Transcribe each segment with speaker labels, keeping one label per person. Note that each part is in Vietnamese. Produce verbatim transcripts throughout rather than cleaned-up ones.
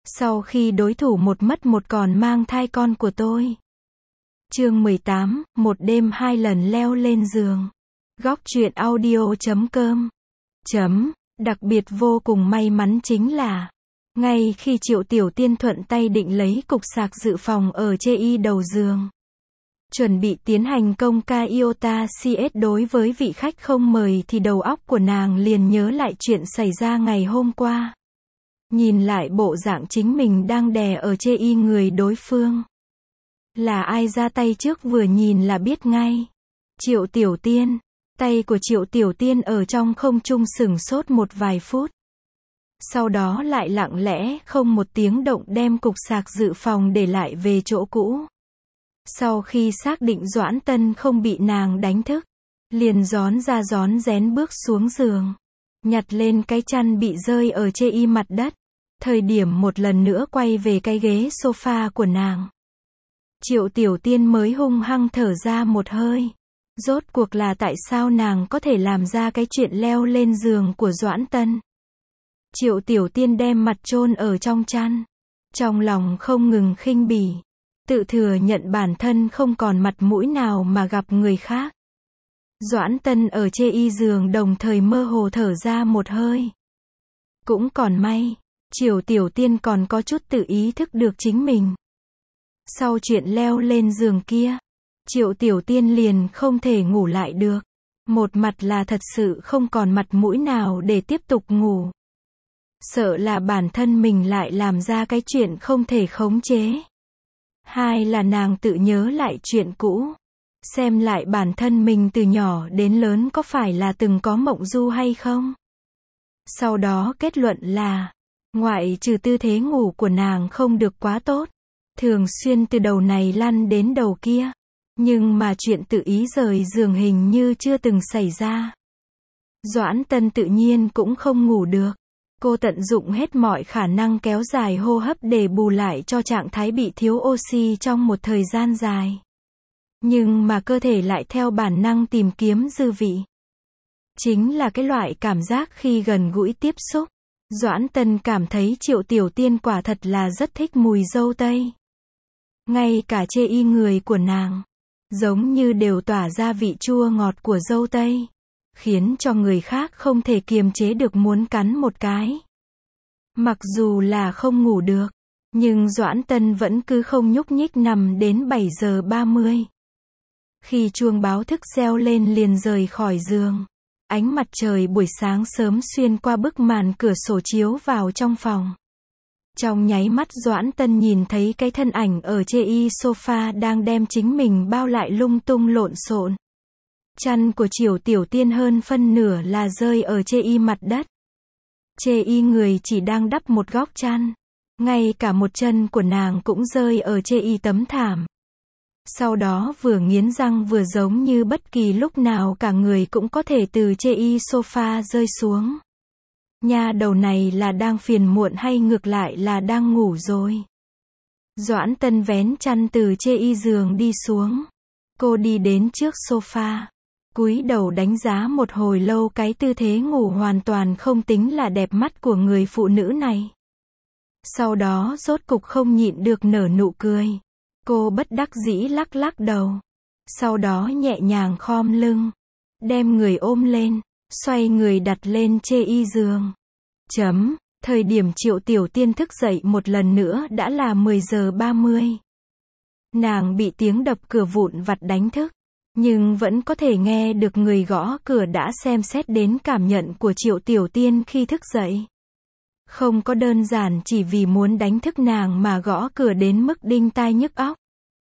Speaker 1: Sau khi đối thủ một mất một còn mang thai con của tôi. Chương mười tám, một đêm hai lần leo lên giường. Góc truyện audio chấm com. Chấm, đặc biệt vô cùng may mắn chính là, ngay khi Triệu Tiểu Tiên thuận tay định lấy cục sạc dự phòng ở chê y đầu giường, chuẩn bị tiến hành công ca iota xê ét đối với vị khách không mời thì đầu óc của nàng liền nhớ lại chuyện xảy ra ngày hôm qua. Nhìn lại bộ dạng chính mình đang đè ở chê y người đối phương. Là ai ra tay trước vừa nhìn là biết ngay. Triệu Tiểu Tiên. Tay của Triệu Tiểu Tiên ở trong không trung sửng sốt một vài phút. Sau đó lại lặng lẽ không một tiếng động đem cục sạc dự phòng để lại về chỗ cũ. Sau khi xác định Doãn Tân không bị nàng đánh thức, liền rón ra rón rén bước xuống giường, nhặt lên cái chăn bị rơi ở chê y mặt đất. Thời điểm một lần nữa quay về cái ghế sofa của nàng, Triệu Tiểu Tiên mới hung hăng thở ra một hơi. Rốt cuộc là tại sao nàng có thể làm ra cái chuyện leo lên giường của Doãn Tân. Triệu Tiểu Tiên đem mặt chôn ở trong chăn, trong lòng không ngừng khinh bỉ, tự thừa nhận bản thân không còn mặt mũi nào mà gặp người khác. Doãn Tân ở chê y giường đồng thời mơ hồ thở ra một hơi. Cũng còn may, Triệu Tiểu Tiên còn có chút tự ý thức được chính mình. Sau chuyện leo lên giường kia, Triệu Tiểu Tiên liền không thể ngủ lại được. Một mặt là thật sự không còn mặt mũi nào để tiếp tục ngủ. Sợ là bản thân mình lại làm ra cái chuyện không thể khống chế. Hai là nàng tự nhớ lại chuyện cũ. Xem lại bản thân mình từ nhỏ đến lớn có phải là từng có mộng du hay không. Sau đó kết luận là, ngoại trừ tư thế ngủ của nàng không được quá tốt, thường xuyên từ đầu này lăn đến đầu kia. Nhưng mà chuyện tự ý rời giường hình như chưa từng xảy ra. Doãn Tân tự nhiên cũng không ngủ được. Cô tận dụng hết mọi khả năng kéo dài hô hấp để bù lại cho trạng thái bị thiếu oxy trong một thời gian dài. Nhưng mà cơ thể lại theo bản năng tìm kiếm dư vị. Chính là cái loại cảm giác khi gần gũi tiếp xúc. Doãn Tân cảm thấy Triệu Tiểu Tiên quả thật là rất thích mùi dâu tây. Ngay cả chê y người của nàng, giống như đều tỏa ra vị chua ngọt của dâu tây, khiến cho người khác không thể kiềm chế được muốn cắn một cái. Mặc dù là không ngủ được, nhưng Doãn Tân vẫn cứ không nhúc nhích nằm đến bảy giờ ba mươi. Khi chuông báo thức reo lên liền rời khỏi giường. Ánh mặt trời buổi sáng sớm xuyên qua bức màn cửa sổ chiếu vào trong phòng. Trong nháy mắt Doãn Tân nhìn thấy cái thân ảnh ở chê y sofa đang đem chính mình bao lại lung tung lộn xộn. Chăn của Triệu Tiểu Tiên hơn phân nửa là rơi ở chê y mặt đất. Chê y người chỉ đang đắp một góc chăn. Ngay cả một chân của nàng cũng rơi ở chê y tấm thảm. Sau đó vừa nghiến răng vừa giống như bất kỳ lúc nào cả người cũng có thể từ chê y sofa rơi xuống. Nha đầu này là đang phiền muộn hay ngược lại là đang ngủ rồi. Doãn Tân vén chăn từ chê y giường đi xuống. Cô đi đến trước sofa, cúi đầu đánh giá một hồi lâu cái tư thế ngủ hoàn toàn không tính là đẹp mắt của người phụ nữ này. Sau đó rốt cục không nhịn được nở nụ cười. Cô bất đắc dĩ lắc lắc đầu. Sau đó nhẹ nhàng khom lưng, đem người ôm lên, xoay người đặt lên chê y giường. Chấm, thời điểm Triệu Tiểu Tiên thức dậy một lần nữa đã là mười giờ ba mươi. Nàng bị tiếng đập cửa vụn vặt đánh thức, nhưng vẫn có thể nghe được người gõ cửa đã xem xét đến cảm nhận của Triệu Tiểu Tiên khi thức dậy. Không có đơn giản chỉ vì muốn đánh thức nàng mà gõ cửa đến mức đinh tai nhức óc.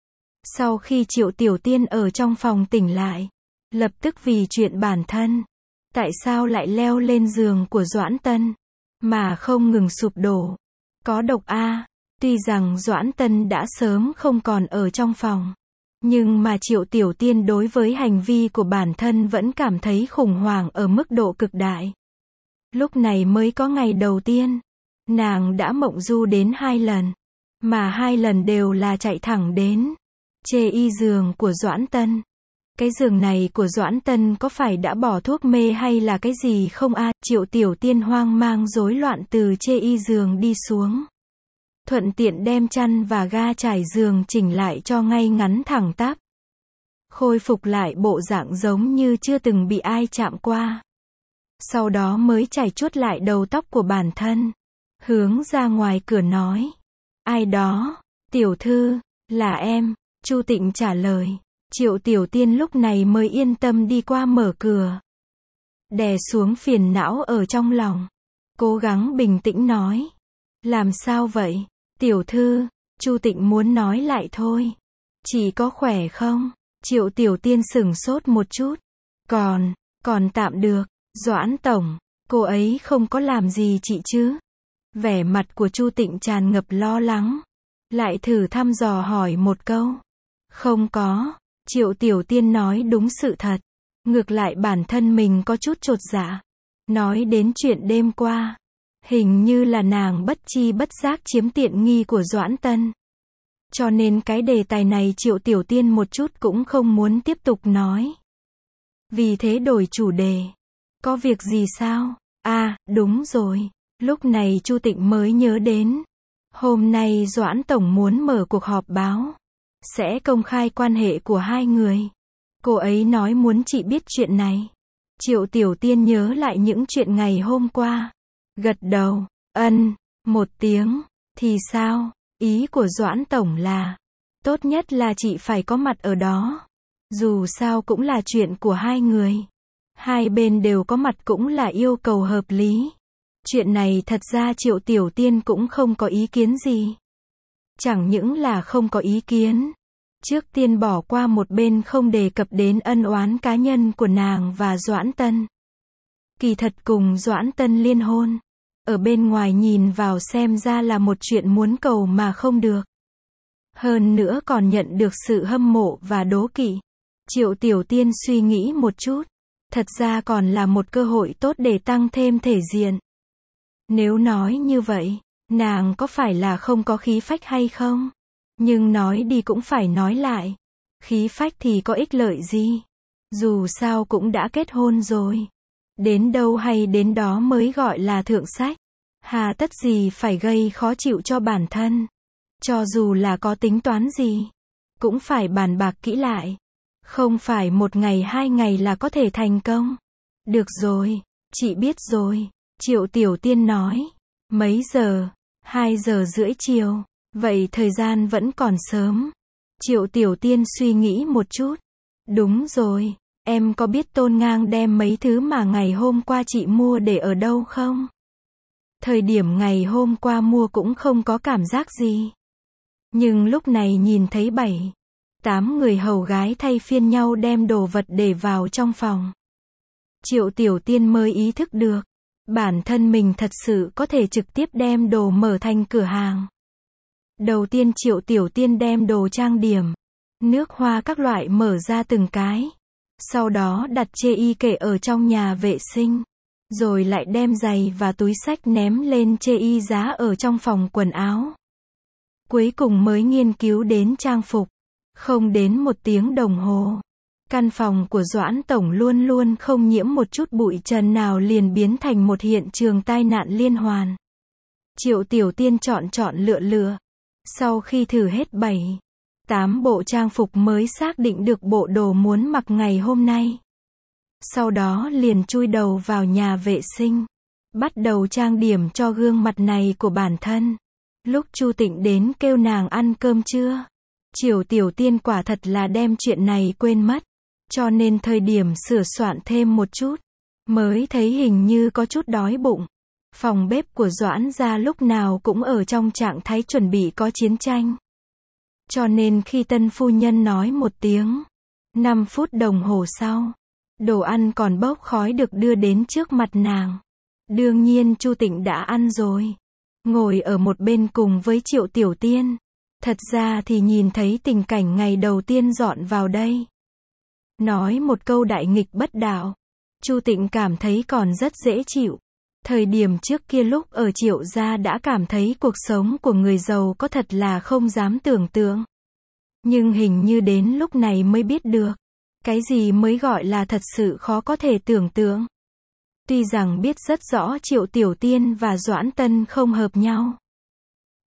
Speaker 1: Sau khi Triệu Tiểu Tiên ở trong phòng tỉnh lại, lập tức vì chuyện bản thân, tại sao lại leo lên giường của Doãn Tân, mà không ngừng sụp đổ. Có độc a. Tuy rằng Doãn Tân đã sớm không còn ở trong phòng, nhưng mà Triệu Tiểu Tiên đối với hành vi của bản thân vẫn cảm thấy khủng hoảng ở mức độ cực đại. Lúc này mới có ngày đầu tiên, nàng đã mộng du đến hai lần, mà hai lần đều là chạy thẳng đến chê y giường của Doãn Tân. Cái giường này của Doãn Tân có phải đã bỏ thuốc mê hay là cái gì không a? Triệu Tiểu Tiên hoang mang rối loạn từ chê y giường đi xuống. thuận tiện đem chăn và ga trải giường chỉnh lại cho ngay ngắn thẳng tắp. Khôi phục lại bộ dạng giống như chưa từng bị ai chạm qua. Sau đó mới chải chuốt lại đầu tóc của bản thân. Hướng ra ngoài cửa nói. Ai đó? Tiểu thư, là em, Chu Tịnh trả lời. Triệu Tiểu Tiên lúc này mới yên tâm đi qua mở cửa. Đè xuống phiền não ở trong lòng. Cố gắng bình tĩnh nói. Làm sao vậy? Tiểu thư, Chu Tịnh muốn nói lại thôi. Chị có khỏe không? Triệu Tiểu Tiên sửng sốt một chút. Còn, còn tạm được. Doãn tổng, cô ấy không có làm gì chị chứ? Vẻ mặt của Chu Tịnh tràn ngập lo lắng. Lại thử thăm dò hỏi một câu. Không có. Triệu Tiểu Tiên nói đúng sự thật. Ngược lại bản thân mình có chút chột dạ. Nói đến chuyện đêm qua. Hình như là nàng bất chi bất giác chiếm tiện nghi của Doãn Tân. Cho nên cái đề tài này Triệu Tiểu Tiên một chút cũng không muốn tiếp tục nói. Vì thế đổi chủ đề. Có việc gì sao? À, đúng rồi. Lúc này Chu Tịnh mới nhớ đến. Hôm nay Doãn Tổng muốn mở cuộc họp báo. Sẽ công khai quan hệ của hai người. Cô ấy nói muốn chị biết chuyện này. Triệu Tiểu Tiên nhớ lại những chuyện ngày hôm qua. Gật đầu, ân, một tiếng. Thì sao? Ý của Doãn Tổng là. Tốt nhất là chị phải có mặt ở đó. Dù sao cũng là chuyện của hai người. Hai bên đều có mặt cũng là yêu cầu hợp lý. Chuyện này thật ra Triệu Tiểu Tiên cũng không có ý kiến gì. Chẳng những là không có ý kiến. Trước tiên bỏ qua một bên không đề cập đến ân oán cá nhân của nàng và Doãn Tân. Kỳ thật cùng Doãn Tân liên hôn. Ở bên ngoài nhìn vào xem ra là một chuyện muốn cầu mà không được. Hơn nữa còn nhận được sự hâm mộ và đố kỵ. Triệu Tiểu Tiên suy nghĩ một chút. Thật ra còn là một cơ hội tốt để tăng thêm thể diện. Nếu nói như vậy, nàng có phải là không có khí phách hay không? Nhưng nói đi cũng phải nói lại. Khí phách thì có ích lợi gì? Dù sao cũng đã kết hôn rồi. Đến đâu hay đến đó mới gọi là thượng sách. Hà tất gì phải gây khó chịu cho bản thân. Cho dù là có tính toán gì, cũng phải bàn bạc kỹ lại. Không phải một ngày hai ngày là có thể thành công. Được rồi, chị biết rồi. Triệu Tiểu Tiên nói. Mấy giờ? Hai giờ rưỡi chiều. Vậy thời gian vẫn còn sớm. Triệu Tiểu Tiên suy nghĩ một chút. Đúng rồi, em có biết Tôn Ngang đem mấy thứ mà ngày hôm qua chị mua để ở đâu không? Thời điểm ngày hôm qua mua cũng không có cảm giác gì. Nhưng lúc này nhìn thấy bảy, tám người hầu gái thay phiên nhau đem đồ vật để vào trong phòng. Triệu Tiểu Tiên mới ý thức được. Bản thân mình thật sự có thể trực tiếp đem đồ mở thành cửa hàng. Đầu tiên Triệu Tiểu Tiên đem đồ trang điểm, nước hoa các loại mở ra từng cái. Sau đó đặt chê y kệ ở trong nhà vệ sinh. Rồi lại đem giày và túi xách ném lên chê y giá ở trong phòng quần áo. Cuối cùng mới nghiên cứu đến trang phục. Không đến một tiếng đồng hồ. Căn phòng của Doãn Tổng luôn luôn không nhiễm một chút bụi trần nào liền biến thành một hiện trường tai nạn liên hoàn. Triệu Tiểu Tiên chọn chọn lựa lựa. Sau khi thử hết bảy, tám bộ trang phục mới xác định được bộ đồ muốn mặc ngày hôm nay. Sau đó liền chui đầu vào nhà vệ sinh. Bắt đầu trang điểm cho gương mặt này của bản thân. Lúc Chu Tịnh đến kêu nàng ăn cơm trưa. Triệu Tiểu Tiên quả thật là đem chuyện này quên mất. Cho nên thời điểm sửa soạn thêm một chút. Mới thấy hình như có chút đói bụng. Phòng bếp của Doãn gia lúc nào cũng ở trong trạng thái chuẩn bị có chiến tranh. Cho nên khi tân phu nhân nói một tiếng, năm phút đồng hồ sau, đồ ăn còn bốc khói được đưa đến trước mặt nàng. Đương nhiên Chu Tịnh đã ăn rồi. Ngồi ở một bên cùng với Triệu Tiểu Tiên. Thật ra thì nhìn thấy tình cảnh ngày đầu tiên dọn vào đây. Nói một câu đại nghịch bất đạo. Chu Tịnh cảm thấy còn rất dễ chịu. Thời điểm trước kia lúc ở Triệu gia đã cảm thấy cuộc sống của người giàu có thật là không dám tưởng tượng. Nhưng hình như đến lúc này mới biết được. Cái gì mới gọi là thật sự khó có thể tưởng tượng. Tuy rằng biết rất rõ Triệu Tiểu Tiên và Doãn Tân không hợp nhau.